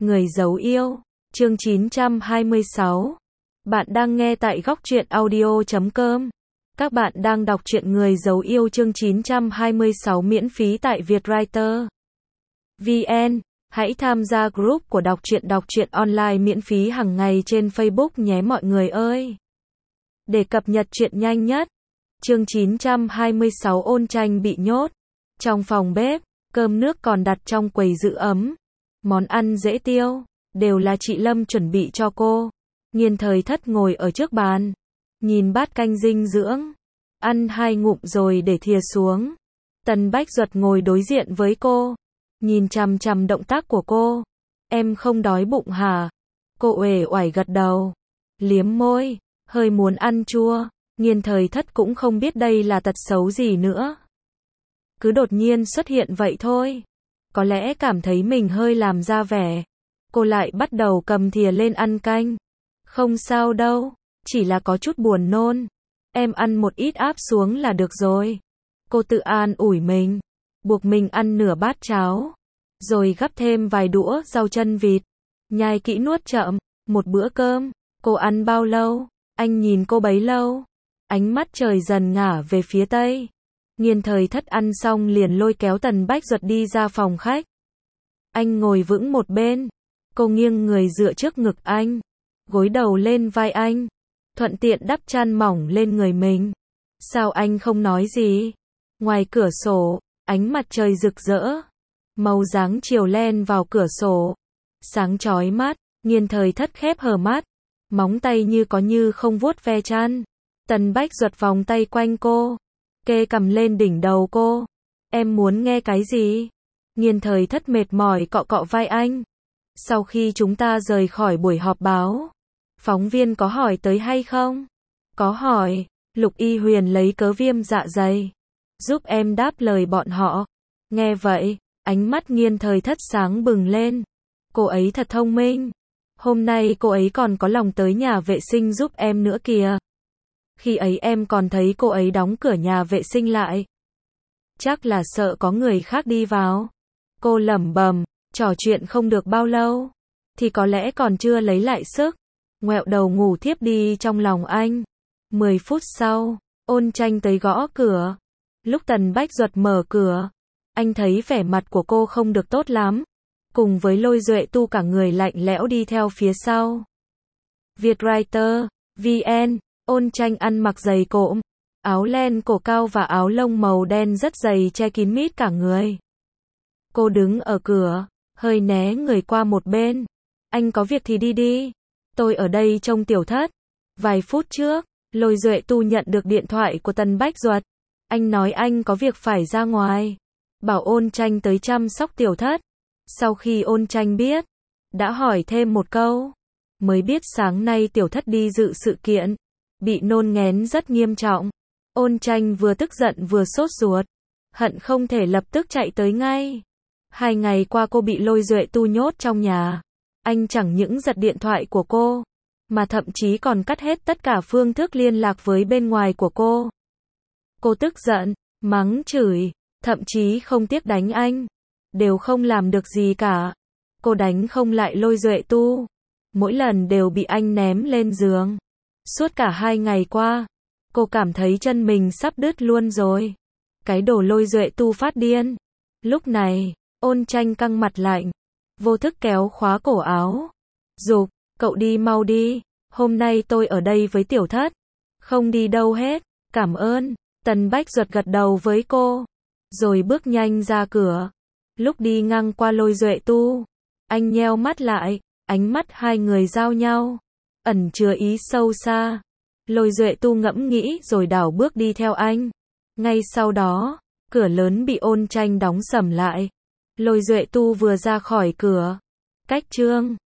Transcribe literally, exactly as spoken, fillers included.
Người giấu yêu, chương chín trăm hai mươi sáu. Bạn đang nghe tại góc truyện audio chấm com. Các bạn đang đọc truyện Người giấu yêu chương chín trăm hai mươi sáu miễn phí tại Vietwriter vê en. Hãy tham gia group của đọc truyện đọc truyện online miễn phí hàng ngày trên Facebook nhé mọi người ơi. Để cập nhật truyện nhanh nhất. Chương chín trăm hai mươi sáu Ôn Tranh bị nhốt trong phòng bếp, cơm nước còn đặt trong quầy giữ ấm. Món ăn dễ tiêu, đều là chị Lâm chuẩn bị cho cô. Nghiên Thời Thất ngồi ở trước bàn, nhìn bát canh dinh dưỡng, ăn hai ngụm rồi để thìa xuống. Tần Bách Duật ngồi đối diện với cô, nhìn chằm chằm động tác của cô. Em không đói bụng hả? Cô uể oải gật đầu, liếm môi, hơi muốn ăn chua. Nghiên Thời Thất cũng không biết đây là tật xấu gì nữa. Cứ đột nhiên xuất hiện vậy thôi. Có lẽ cảm thấy mình hơi làm ra vẻ. Cô lại bắt đầu cầm thìa lên ăn canh. Không sao đâu, chỉ là có chút buồn nôn. Em ăn một ít áp xuống là được rồi. Cô tự an ủi mình, buộc mình ăn nửa bát cháo, rồi gắp thêm vài đũa rau chân vịt. Nhai kỹ nuốt chậm, một bữa cơm, cô ăn bao lâu? Anh nhìn cô bấy lâu. Ánh mắt trời dần ngả về phía tây. Nghiên Thời Thất ăn xong liền lôi kéo Tần Bách Duật đi ra phòng khách. Anh ngồi vững một bên. Cô nghiêng người dựa trước ngực anh, gối đầu lên vai anh, thuận tiện đắp chăn mỏng lên người mình. Sao anh không nói gì? Ngoài cửa sổ, ánh mặt trời rực rỡ, màu dáng chiều len vào cửa sổ, sáng chói mắt. Nghiên Thời Thất khép hờ mắt, móng tay như có như không vuốt ve chăn. Tần Bách Duật vòng tay quanh cô, kê cằm lên đỉnh đầu cô. Em muốn nghe cái gì? Nghiên Thời Thất mệt mỏi cọ cọ vai anh. Sau khi chúng ta rời khỏi buổi họp báo, phóng viên có hỏi tới hay không? Có hỏi. Lục Y Huyền lấy cớ viêm dạ dày, giúp em đáp lời bọn họ. Nghe vậy, ánh mắt Nghiên Thời Thất sáng bừng lên. Cô ấy thật thông minh. Hôm nay cô ấy còn có lòng tới nhà vệ sinh giúp em nữa kìa. Khi ấy em còn thấy cô ấy đóng cửa nhà vệ sinh lại. Chắc là sợ có người khác đi vào. Cô lẩm bẩm, trò chuyện không được bao lâu, thì có lẽ còn chưa lấy lại sức. Ngoẹo đầu ngủ thiếp đi trong lòng anh. Mười phút sau, Ôn Tranh tới gõ cửa. Lúc Tần Bách Duật mở cửa, anh thấy vẻ mặt của cô không được tốt lắm. Cùng với Lôi Duệ Tu cả người lạnh lẽo đi theo phía sau. Vietwriter vê en. Ôn Tranh ăn mặc giày cộm, áo len cổ cao và áo lông màu đen rất dày che kín mít cả người. Cô đứng ở cửa, hơi né người qua một bên. Anh có việc thì đi đi. Tôi ở đây trông Tiểu Thất. Vài phút trước, Lôi Duệ Tu nhận được điện thoại của Tần Bách Duật. Anh nói anh có việc phải ra ngoài, bảo Ôn Tranh tới chăm sóc Tiểu Thất. Sau khi Ôn Tranh biết, đã hỏi thêm một câu, mới biết sáng nay Tiểu Thất đi dự sự kiện, bị nôn nghén rất nghiêm trọng. Ôn Tranh vừa tức giận vừa sốt ruột, hận không thể lập tức chạy tới ngay. Hai ngày qua cô bị Lôi Duệ Tu nhốt trong nhà. Anh chẳng những giật điện thoại của cô, mà thậm chí còn cắt hết tất cả phương thức liên lạc với bên ngoài của cô. Cô tức giận, mắng chửi, thậm chí không tiếc đánh anh. Đều không làm được gì cả. Cô đánh không lại Lôi Duệ Tu. Mỗi lần đều bị anh ném lên giường. Suốt cả hai ngày qua, cô cảm thấy chân mình sắp đứt luôn rồi. Cái đồ Lôi Duệ Tu phát điên. Lúc này, Ôn Tranh căng mặt lạnh, vô thức kéo khóa cổ áo. Giục, cậu đi mau đi, hôm nay tôi ở đây với Tiểu Thất. Không đi đâu hết, cảm ơn. Tần Bách Duật gật đầu với cô, rồi bước nhanh ra cửa. Lúc đi ngang qua Lôi Duệ Tu, anh nheo mắt lại, ánh mắt hai người giao nhau, ẩn chứa ý sâu xa. Lôi Duệ Tu ngẫm nghĩ rồi đảo bước đi theo anh. Ngay sau đó, cửa lớn bị Ôn Tranh đóng sầm lại. Lôi Duệ Tu vừa ra khỏi cửa, cách chương